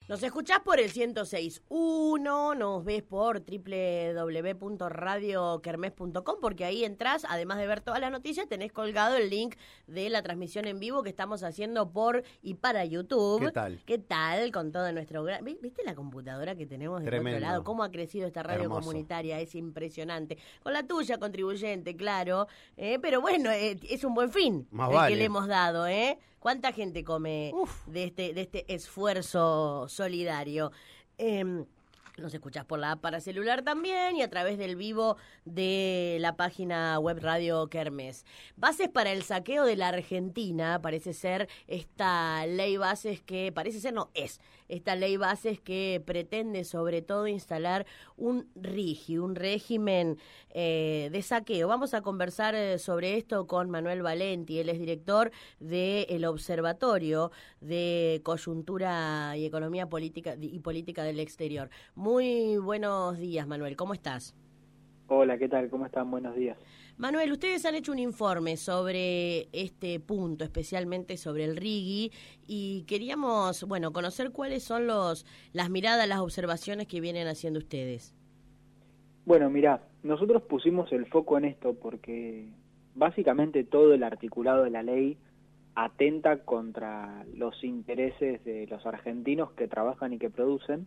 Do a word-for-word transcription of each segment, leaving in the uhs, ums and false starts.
Nos escuchás por el ciento seis punto uno, nos ves por doble u doble u doble u punto radio kermés punto com, porque ahí entras, además de ver todas las noticias, tenés colgado el link de la transmisión en vivo que estamos haciendo por y para YouTube. ¿Qué tal? ¿Qué tal? Con todo nuestro... gran- ¿Vi- ¿Viste la computadora que tenemos del Tremendo. otro lado? ¿Cómo ha crecido esta radio Hermoso. comunitaria? Es impresionante. Con la tuya, contribuyente, claro. Eh, pero bueno, eh, es un buen fin Más el vale. que le hemos dado, ¿eh? ¿Cuánta gente come Uf. de este, de este esfuerzo solidario? Eh, nos escuchás por la app para celular también y a través del vivo de la página web Radio Kermés. Bases para el saqueo de la Argentina, parece ser esta ley bases que, parece ser, no, es esta ley bases que pretende sobre todo instalar un RIGI, un régimen eh, de saqueo. Vamos a conversar eh, sobre esto con Manuel Valenti, él es director del Observatorio de Coyuntura y Economía Política y Política del Exterior. Muy buenos días, Manuel, ¿cómo estás? Hola, ¿qué tal? ¿Cómo están? Buenos días. Manuel, ustedes han hecho un informe sobre este punto, especialmente sobre el RIGI, y queríamos, bueno, conocer cuáles son los las miradas, las observaciones que vienen haciendo ustedes. Bueno, mirá, nosotros pusimos el foco en esto porque básicamente todo el articulado de la ley atenta contra los intereses de los argentinos que trabajan y que producen,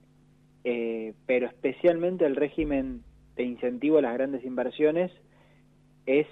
eh, pero especialmente el régimen de incentivo a las grandes inversiones es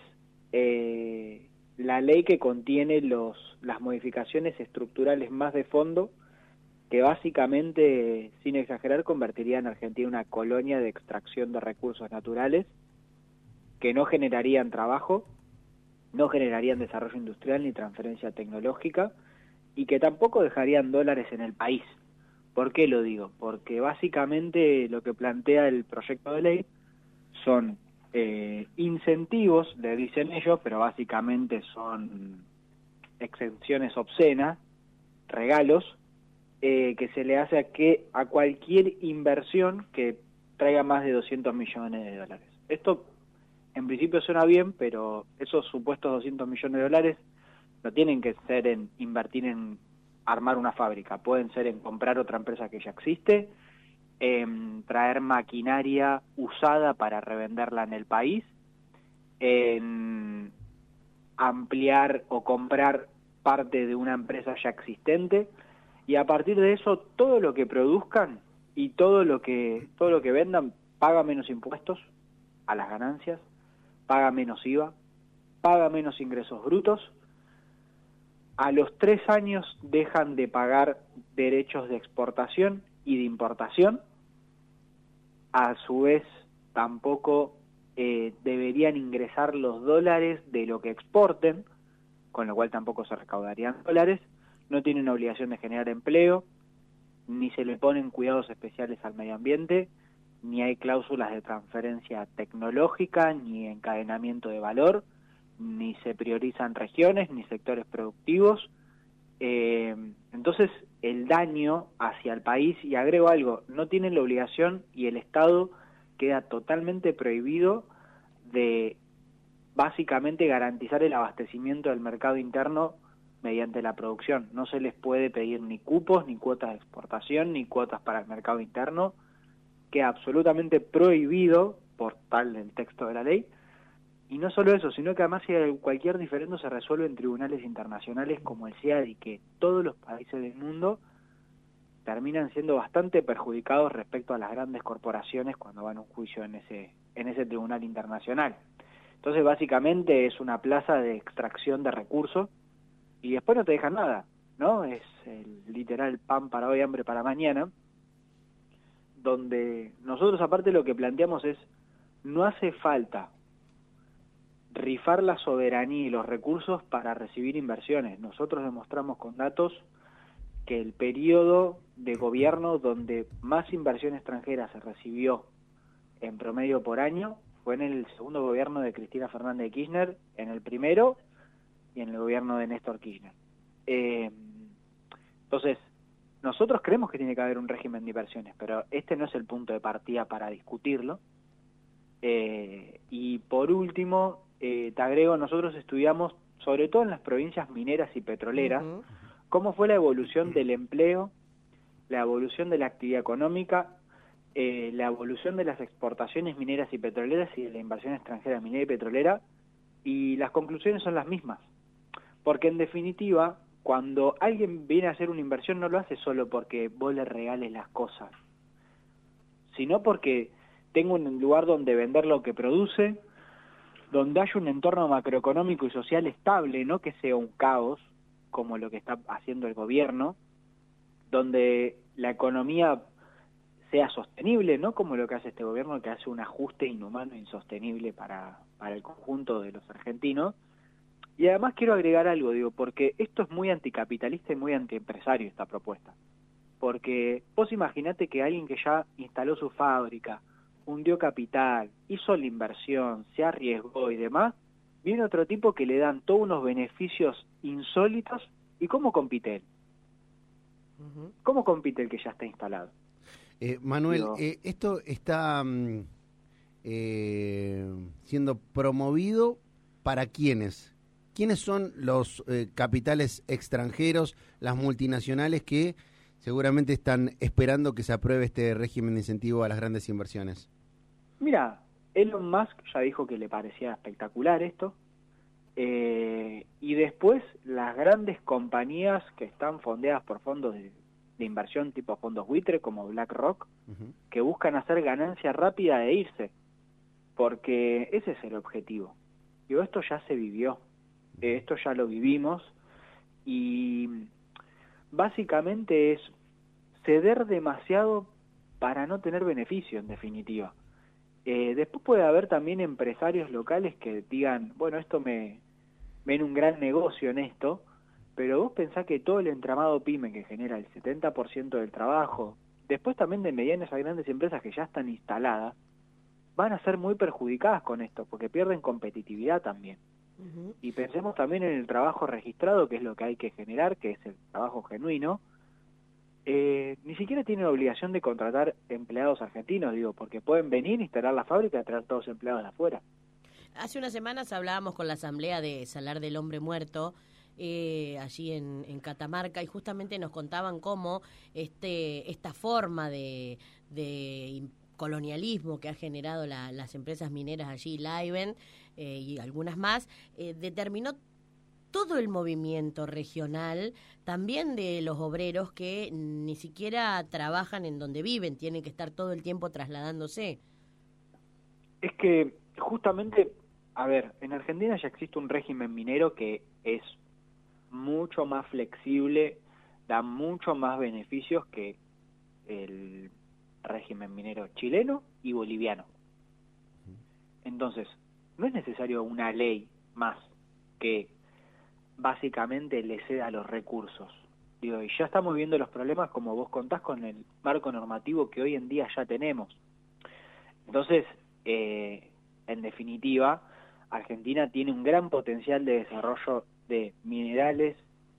eh, la ley que contiene los las modificaciones estructurales más de fondo que básicamente, sin exagerar, convertirían a Argentina en una colonia de extracción de recursos naturales que no generarían trabajo, no generarían desarrollo industrial ni transferencia tecnológica y que tampoco dejarían dólares en el país. ¿Por qué lo digo? Porque básicamente lo que plantea el proyecto de ley son eh, incentivos, le dicen ellos, pero básicamente son exenciones obscenas, regalos, eh, que se le hace a que a cualquier inversión que traiga más de doscientos millones de dólares. Esto en principio suena bien, pero esos supuestos doscientos millones de dólares no tienen que ser en invertir en armar una fábrica, pueden ser en comprar otra empresa que ya existe, en traer maquinaria usada para revenderla en el país, en ampliar o comprar parte de una empresa ya existente, y a partir de eso todo lo que produzcan y todo lo que todo lo que vendan paga menos impuestos a las ganancias, paga menos I V A, paga menos ingresos brutos. A los tres años dejan de pagar derechos de exportación y de importación. A su vez, tampoco eh, deberían ingresar los dólares de lo que exporten, con lo cual tampoco se recaudarían dólares. No tienen obligación de generar empleo, ni se le ponen cuidados especiales al medio ambiente, ni hay cláusulas de transferencia tecnológica, ni encadenamiento de valor, ni se priorizan regiones, ni sectores productivos. Eh, entonces, el daño hacia el país, y agrego algo, no tienen la obligación y el Estado queda totalmente prohibido de básicamente garantizar el abastecimiento del mercado interno mediante la producción. No se les puede pedir ni cupos, ni cuotas de exportación, ni cuotas para el mercado interno, queda absolutamente prohibido por tal el texto de la ley. Y no solo eso, sino que además si hay cualquier diferendo se resuelve en tribunales internacionales como el C I A D, y que todos los países del mundo terminan siendo bastante perjudicados respecto a las grandes corporaciones cuando van a un juicio en ese en ese tribunal internacional. Entonces básicamente es una plaza de extracción de recursos y después no te dejan nada, ¿no? Es el literal pan para hoy, hambre para mañana, donde nosotros aparte lo que planteamos es, no hace falta rifar la soberanía y los recursos para recibir inversiones. Nosotros demostramos con datos que el periodo de gobierno donde más inversión extranjera se recibió en promedio por año fue en el segundo gobierno de Cristina Fernández de Kirchner, en el primero y en el gobierno de Néstor Kirchner. Eh, entonces, nosotros creemos que tiene que haber un régimen de inversiones, pero este no es el punto de partida para discutirlo. Eh, y por último, eh, te agrego, nosotros estudiamos, sobre todo en las provincias mineras y petroleras, uh-huh. cómo fue la evolución del empleo la evolución de la actividad económica, eh, la evolución de las exportaciones mineras y petroleras y de la inversión extranjera minera y petrolera, y las conclusiones son las mismas. Porque en definitiva, cuando alguien viene a hacer una inversión no lo hace solo porque vos le regales las cosas, sino porque tengo un lugar donde vender lo que produce, donde haya un entorno macroeconómico y social estable, no que sea un caos, como lo que está haciendo el gobierno, donde la economía sea sostenible, no como lo que hace este gobierno, que hace un ajuste inhumano e insostenible para, para el conjunto de los argentinos. Y además quiero agregar algo, digo, porque esto es muy anticapitalista y muy antiempresario esta propuesta. Porque vos imaginate que alguien que ya instaló su fábrica, hundió capital, hizo la inversión, se arriesgó y demás, viene otro tipo que le dan todos unos beneficios insólitos, ¿y cómo compite él? Uh-huh. ¿Cómo compite el que ya está instalado? Eh, Manuel, Digo, eh, esto está mm, eh, siendo promovido ¿para quiénes? ¿Quiénes son los eh, capitales extranjeros, las multinacionales que seguramente están esperando que se apruebe este régimen de incentivo a las grandes inversiones? Mira, Elon Musk ya dijo que le parecía espectacular esto, eh, y después las grandes compañías que están fondeadas por fondos de, de inversión tipo fondos buitre como BlackRock, uh-huh. que buscan hacer ganancia rápida e irse, porque ese es el objetivo. Digo, esto ya se vivió, eh, esto ya lo vivimos, y básicamente es ceder demasiado para no tener beneficio, en definitiva. Eh, después puede haber también empresarios locales que digan, bueno, esto me ven un gran negocio en esto, pero vos pensás que todo el entramado pyme que genera el setenta por ciento del trabajo, después también de medianas a grandes empresas que ya están instaladas, van a ser muy perjudicadas con esto, porque pierden competitividad también. Uh-huh. Y pensemos también en el trabajo registrado, que es lo que hay que generar, que es el trabajo genuino. Eh, ni siquiera tienen obligación de contratar empleados argentinos, digo, porque pueden venir, instalar la fábrica y traer todos los empleados de afuera. Hace unas semanas hablábamos con la asamblea de Salar del Hombre Muerto, eh, allí en, en Catamarca, y justamente nos contaban cómo este esta forma de, de colonialismo que ha generado la, las empresas mineras allí, Livent eh, y algunas más, eh, determinó todo el movimiento regional, también de los obreros que ni siquiera trabajan en donde viven, tienen que estar todo el tiempo trasladándose. Es que justamente, a ver, en Argentina ya existe un régimen minero que es mucho más flexible, da mucho más beneficios que el régimen minero chileno y boliviano. Entonces, no es necesario una ley más que básicamente le ceda los recursos. Digo, y ya estamos viendo los problemas, como vos contás, con el marco normativo que hoy en día ya tenemos. Entonces, eh, en definitiva, Argentina tiene un gran potencial de desarrollo de minerales,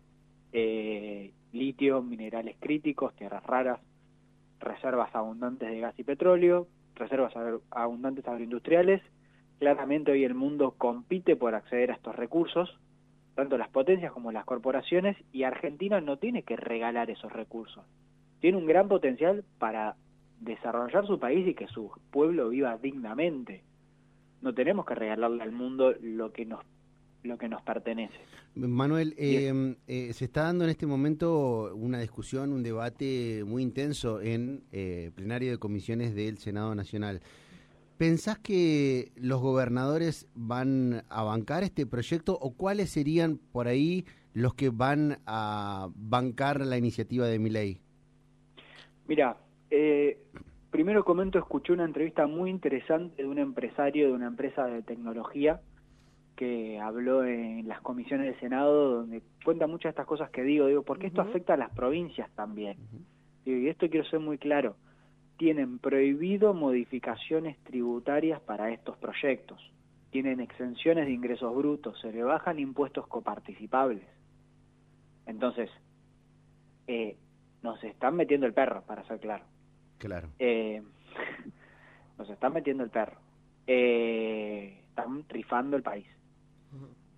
eh, litio, minerales críticos, tierras raras, reservas abundantes de gas y petróleo, reservas abundantes agroindustriales. Claramente hoy el mundo compite por acceder a estos recursos, tanto las potencias como las corporaciones, y Argentina no tiene que regalar esos recursos. Tiene un gran potencial para desarrollar su país y que su pueblo viva dignamente. No tenemos que regalarle al mundo lo que nos lo que nos pertenece. Manuel, eh, eh, se está dando en este momento una discusión, un debate muy intenso en eh, plenario de comisiones del Senado Nacional. ¿Pensás que los gobernadores van a bancar este proyecto o cuáles serían por ahí los que van a bancar la iniciativa de Milei? Mira, eh, primero comento, escuché una entrevista muy interesante de un empresario de una empresa de tecnología que habló en las comisiones del Senado, donde cuenta muchas de estas cosas que digo, digo, porque uh-huh. esto afecta a las provincias también. Uh-huh. Digo, y esto quiero ser muy claro. Tienen prohibido modificaciones tributarias para estos proyectos. Tienen exenciones de ingresos brutos, se le bajan impuestos coparticipables. Entonces, eh, nos están metiendo el perro, para ser claro. Claro. Eh, nos están metiendo el perro. Eh, están rifando el país.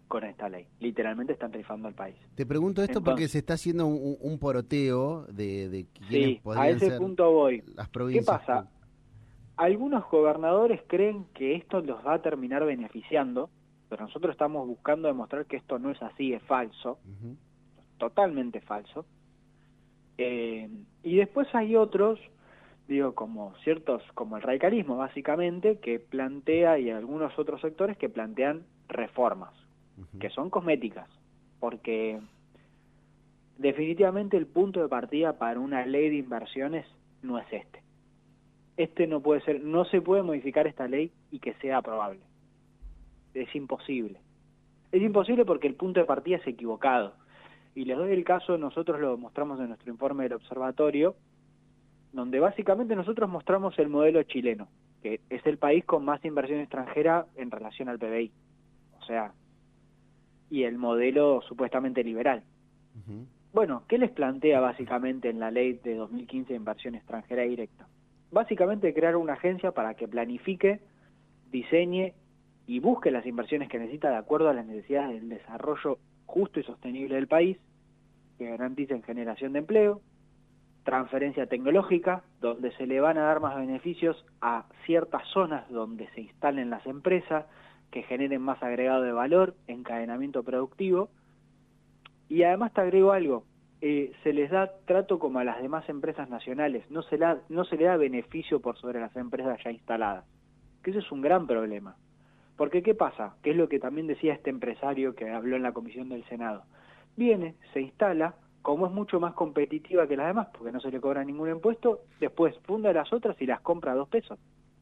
con esta ley. Literalmente están tarifando al país. Te pregunto esto Entonces, porque se está haciendo un, un poroteo de, de quiénes sí, podrían a ese ser punto voy. las ¿Qué provincias. pasa? Algunos gobernadores creen que esto los va a terminar beneficiando, pero nosotros estamos buscando demostrar que esto no es así, es falso, Uh-huh. totalmente falso. Eh, y después hay otros, digo, como ciertos, como el radicalismo básicamente, que plantea, y algunos otros sectores que plantean reformas, Uh-huh. que son cosméticas, porque definitivamente el punto de partida para una ley de inversiones no es este. Este no puede ser, no se puede modificar esta ley y que sea aprobable. Es imposible. Es imposible porque el punto de partida es equivocado. Y les doy el caso, nosotros lo mostramos en nuestro informe del observatorio, donde básicamente nosotros mostramos el modelo chileno, que es el país con más inversión extranjera en relación al P B I. O sea, y el modelo supuestamente liberal. Uh-huh. Bueno, ¿qué les plantea básicamente en la ley de dos mil quince de inversión extranjera directa? Básicamente crear una agencia para que planifique, diseñe y busque las inversiones que necesita de acuerdo a las necesidades del desarrollo justo y sostenible del país, que garanticen generación de empleo, transferencia tecnológica, donde se le van a dar más beneficios a ciertas zonas donde se instalen las empresas, que generen más agregado de valor, encadenamiento productivo, y además te agrego algo, eh, se les da trato como a las demás empresas nacionales, no se, la, no se le da beneficio por sobre las empresas ya instaladas, que ese es un gran problema. Porque ¿qué pasa? Que es lo que también decía este empresario que habló en la comisión del Senado. Viene, se instala, como es mucho más competitiva que las demás, porque no se le cobra ningún impuesto, después funda las otras y las compra a dos pesos.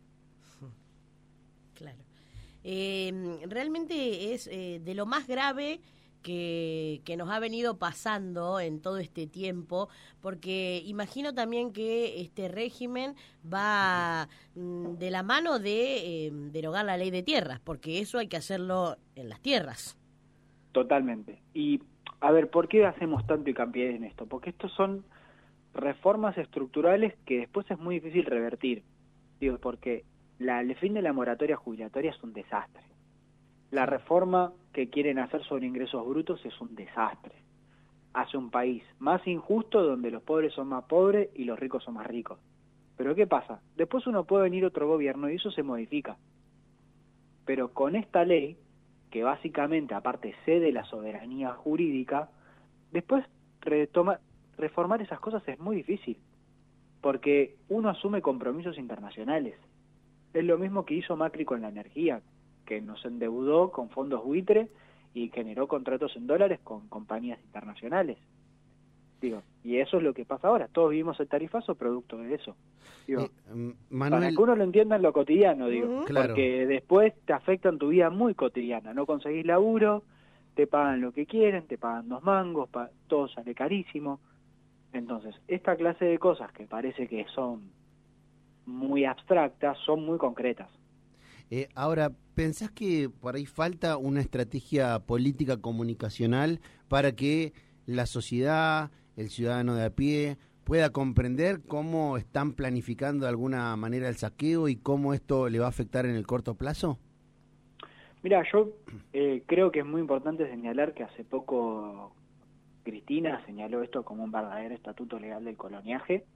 Claro. Eh, realmente es eh, de lo más grave que, que nos ha venido pasando en todo este tiempo, porque imagino también que este régimen va mm, de la mano de eh, derogar la ley de tierras, porque eso hay que hacerlo en las tierras. Totalmente. Y, a ver, ¿por qué hacemos tanto hincapié en esto? Porque estos son reformas estructurales que después es muy difícil revertir. Digo, porque la, el fin de la moratoria jubilatoria es un desastre. La reforma que quieren hacer sobre ingresos brutos es un desastre. Hace un país más injusto donde los pobres son más pobres y los ricos son más ricos. Pero ¿qué pasa? Después uno puede venir otro gobierno y eso se modifica. Pero con esta ley, que básicamente aparte cede la soberanía jurídica, después retoma, reformar esas cosas es muy difícil. Porque uno asume compromisos internacionales. Es lo mismo que hizo Macri con la energía, que nos endeudó con fondos buitre y generó contratos en dólares con compañías internacionales. Digo, y eso es lo que pasa ahora. Todos vivimos el tarifazo producto de eso. Digo, eh, Manuel... para que uno lo entienda en lo cotidiano, digo, Uh-huh. Claro. porque después te afecta en tu vida muy cotidiana. No conseguís laburo, te pagan lo que quieren, te pagan dos mangos, pa- todo sale carísimo. Entonces, esta clase de cosas que parece que son muy abstractas, son muy concretas. Eh, ahora, ¿pensás que por ahí falta una estrategia política comunicacional para que la sociedad, el ciudadano de a pie, pueda comprender cómo están planificando de alguna manera el saqueo y cómo esto le va a afectar en el corto plazo? Mira, yo eh, creo que es muy importante señalar que hace poco Cristina señaló esto como un verdadero estatuto legal del coloniaje,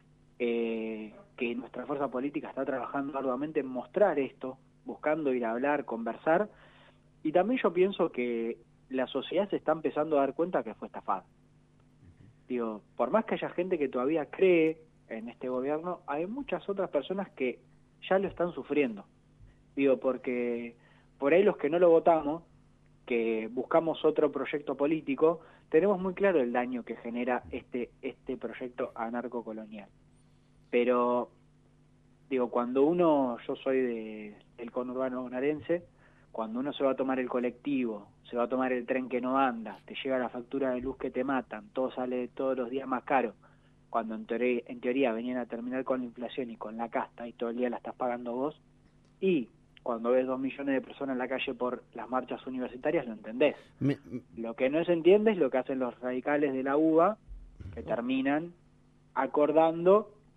eh, que nuestra fuerza política está trabajando arduamente en mostrar esto, buscando ir a hablar, conversar, y también yo pienso que la sociedad se está empezando a dar cuenta que fue estafada. Digo, por más que haya gente que todavía cree en este gobierno, hay muchas otras personas que ya lo están sufriendo. Digo, porque por ahí los que no lo votamos, que buscamos otro proyecto político, tenemos muy claro el daño que genera este, este proyecto anarcocolonial. Pero, digo, cuando uno, yo soy de, del conurbano bonaerense, cuando uno se va a tomar el colectivo, se va a tomar el tren que no anda, te llega la factura de luz que te matan, todo sale todos los días más caro, cuando en teoría, en teoría venían a terminar con la inflación y con la casta y todo el día la estás pagando vos, y cuando ves dos millones de personas en la calle por las marchas universitarias, lo entendés. Me, Lo que no se entiende es lo que hacen los radicales de la U B A, que terminan acordando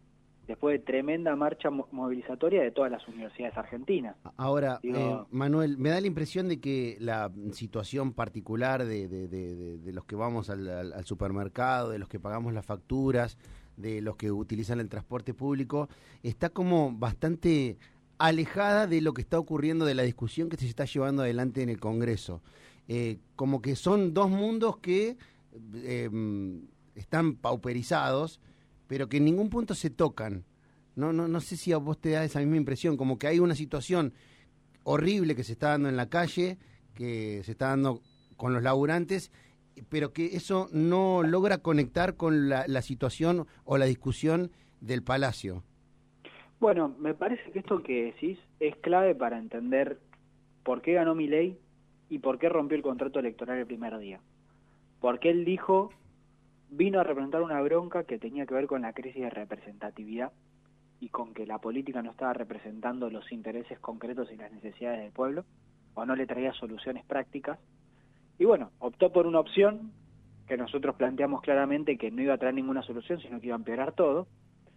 después de tremenda marcha mo- movilizatoria de todas las universidades argentinas. Ahora, Digo, eh, Manuel, me da la impresión de que la situación particular de, de, de, de, de los que vamos al, al, al supermercado, de los que pagamos las facturas, de los que utilizan el transporte público, está como bastante alejada de lo que está ocurriendo, de la discusión que se está llevando adelante en el Congreso. Eh, como que son dos mundos que eh, están pauperizados, pero que en ningún punto se tocan. No, no, no sé si a vos te da esa misma impresión, como que hay una situación horrible que se está dando en la calle, que se está dando con los laburantes, pero que eso no logra conectar con la, la situación o la discusión del Palacio. Bueno, me parece que esto que decís es clave para entender por qué ganó Milei y por qué rompió el contrato electoral el primer día. Porque él dijo, vino a representar una bronca que tenía que ver con la crisis de representatividad y con que la política no estaba representando los intereses concretos y las necesidades del pueblo, o no le traía soluciones prácticas. Y bueno, optó por una opción que nosotros planteamos claramente que no iba a traer ninguna solución, sino que iba a empeorar todo.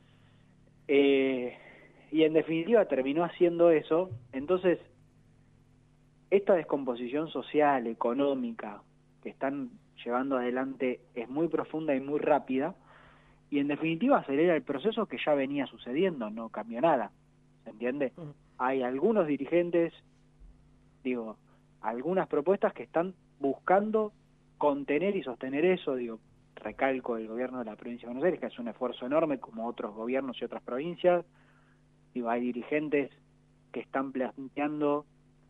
Eh, y en definitiva terminó haciendo eso. Entonces, esta descomposición social, económica, que están llevando adelante es muy profunda y muy rápida, y en definitiva acelera el proceso que ya venía sucediendo, no cambió nada, ¿se entiende? Uh-huh. Hay algunos dirigentes, digo, algunas propuestas que están buscando contener y sostener eso, digo, recalco el gobierno de la provincia de Buenos Aires, que es un esfuerzo enorme como otros gobiernos y otras provincias, digo, hay dirigentes que están planteando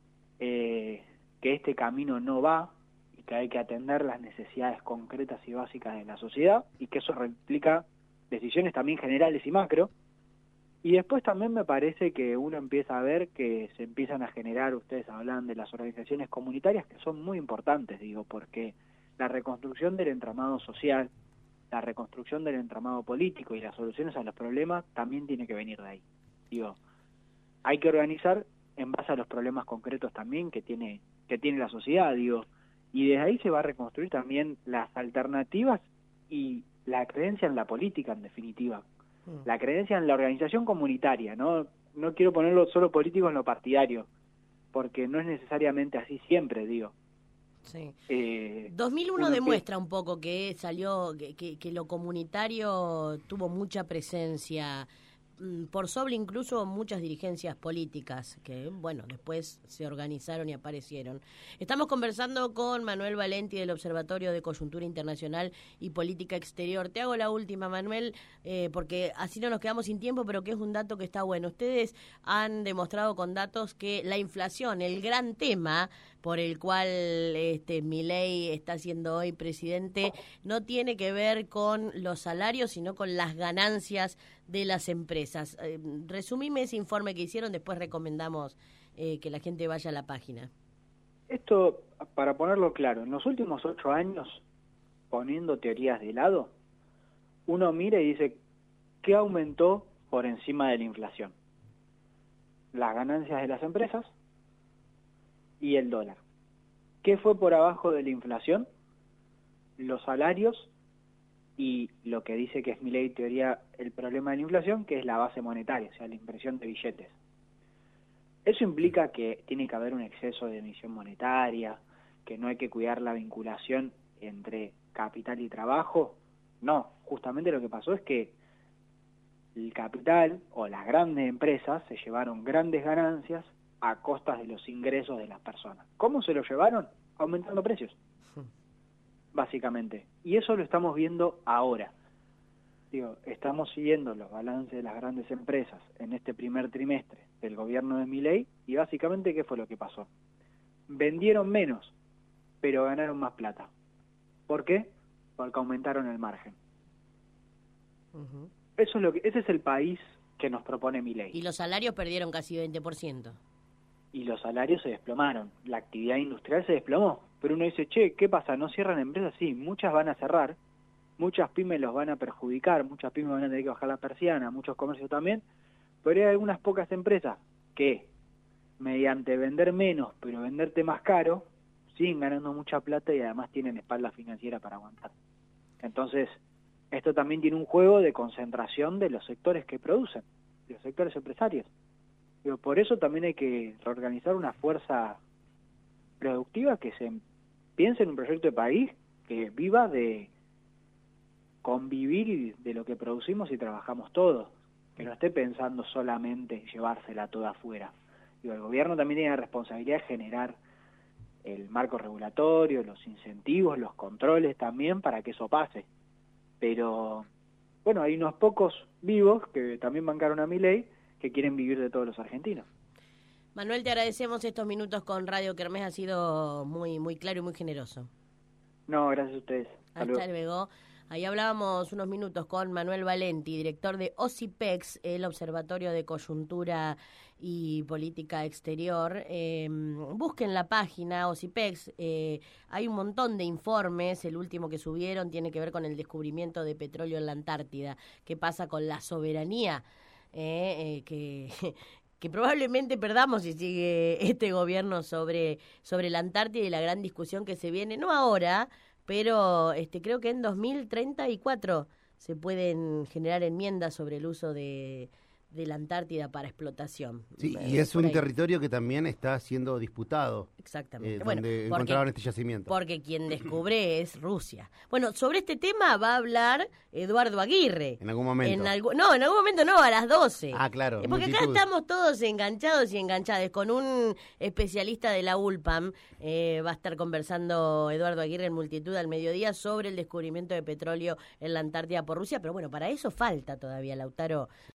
eh, que este camino no va, que hay que atender las necesidades concretas y básicas de la sociedad y que eso implica decisiones también generales y macro. Y después también me parece que uno empieza a ver que se empiezan a generar, ustedes hablan de las organizaciones comunitarias que son muy importantes, digo, porque la reconstrucción del entramado social, la reconstrucción del entramado político y las soluciones a los problemas también tiene que venir de ahí. Digo, hay que organizar en base a los problemas concretos también que tiene, que tiene la sociedad, digo, y desde ahí se va a reconstruir también las alternativas y la creencia en la política, en definitiva. Mm. La creencia en la organización comunitaria, ¿no? No quiero ponerlo solo político en lo partidario, porque no es necesariamente así siempre, digo. Sí. Eh, dos mil uno demuestra un poco que salió, que, que, que lo comunitario tuvo mucha presencia, por sobre incluso muchas dirigencias políticas que, bueno, después se organizaron y aparecieron. Estamos conversando con Manuel Valenti del Observatorio de Coyuntura Internacional y Política Exterior. Te hago la última, Manuel, eh, porque así no nos quedamos sin tiempo, pero que es un dato que está bueno. Ustedes han demostrado con datos que la inflación, el gran tema por el cual este Milei está siendo hoy presidente, no tiene que ver con los salarios, sino con las ganancias de las empresas. Eh, resumime ese informe que hicieron, después recomendamos eh, que la gente vaya a la página. Esto, para ponerlo claro, en los últimos ocho años, poniendo teorías de lado, uno mira y dice, ¿qué aumentó por encima de la inflación? Las ganancias de las empresas y el dólar. ¿Qué fue por abajo de la inflación? Los salarios y lo que dice que es Milei teoría el problema de la inflación, que es la base monetaria, o sea, la impresión de billetes. Eso implica que tiene que haber un exceso de emisión monetaria, que no hay que cuidar la vinculación entre capital y trabajo. No, justamente lo que pasó es que el capital o las grandes empresas se llevaron grandes ganancias a costas de los ingresos de las personas. ¿Cómo se lo llevaron? Aumentando precios, básicamente. Y eso lo estamos viendo ahora. Digo, estamos siguiendo los balances de las grandes empresas en este primer trimestre del gobierno de Milei y básicamente, ¿qué fue lo que pasó? Vendieron menos, pero ganaron más plata. ¿Por qué? Porque aumentaron el margen. Uh-huh. Eso es lo que, ese es el país que nos propone Milei. Y los salarios perdieron casi veinte por ciento. Y los salarios se desplomaron, la actividad industrial se desplomó. Pero uno dice, che, ¿qué pasa? ¿No cierran empresas? Sí, muchas van a cerrar, muchas pymes los van a perjudicar, muchas pymes van a tener que bajar la persiana, muchos comercios también, pero hay algunas pocas empresas que, mediante vender menos, pero venderte más caro, siguen ganando mucha plata y además tienen espalda financiera para aguantar. Entonces, esto también tiene un juego de concentración de los sectores que producen, de los sectores empresarios. Digo, por eso también hay que reorganizar una fuerza productiva que se piense en un proyecto de país que viva de convivir y de lo que producimos y trabajamos todos, que no esté pensando solamente llevársela toda afuera. Digo, el gobierno también tiene la responsabilidad de generar el marco regulatorio, los incentivos, los controles también para que eso pase. Pero, bueno, hay unos pocos vivos que también bancaron a Milei que quieren vivir de todos los argentinos. Manuel, te agradecemos estos minutos con Radio Kermés, ha sido muy, muy claro y muy generoso. No, gracias a ustedes. Hasta, Hasta luego. Ahí hablábamos unos minutos con Manuel Valenti, director de OSIPEX, el Observatorio de Coyuntura y Política Exterior. Eh, busquen la página OSIPEX, eh, hay un montón de informes, el último que subieron tiene que ver con el descubrimiento de petróleo en la Antártida. ¿Qué pasa con la soberanía? Eh, eh, que... que probablemente perdamos si sigue este gobierno sobre, sobre la Antártida y la gran discusión que se viene, no ahora, pero este creo que en dos mil treinta y cuatro se pueden generar enmiendas sobre el uso de, de la Antártida para explotación. Sí, y es un territorio que también está siendo disputado. Exactamente. Eh, bueno, donde porque, encontraron este yacimiento. Porque quien descubre es Rusia. Bueno, sobre este tema va a hablar Eduardo Aguirre. En algún momento. En algo, no, en algún momento no, a las doce. Ah, claro. Eh, porque multitud. acá estamos todos enganchados y enganchadas. Con un especialista de la U L P A M eh, va a estar conversando Eduardo Aguirre en Multitud al mediodía sobre el descubrimiento de petróleo en la Antártida por Rusia. Pero bueno, para eso falta todavía, Lautaro.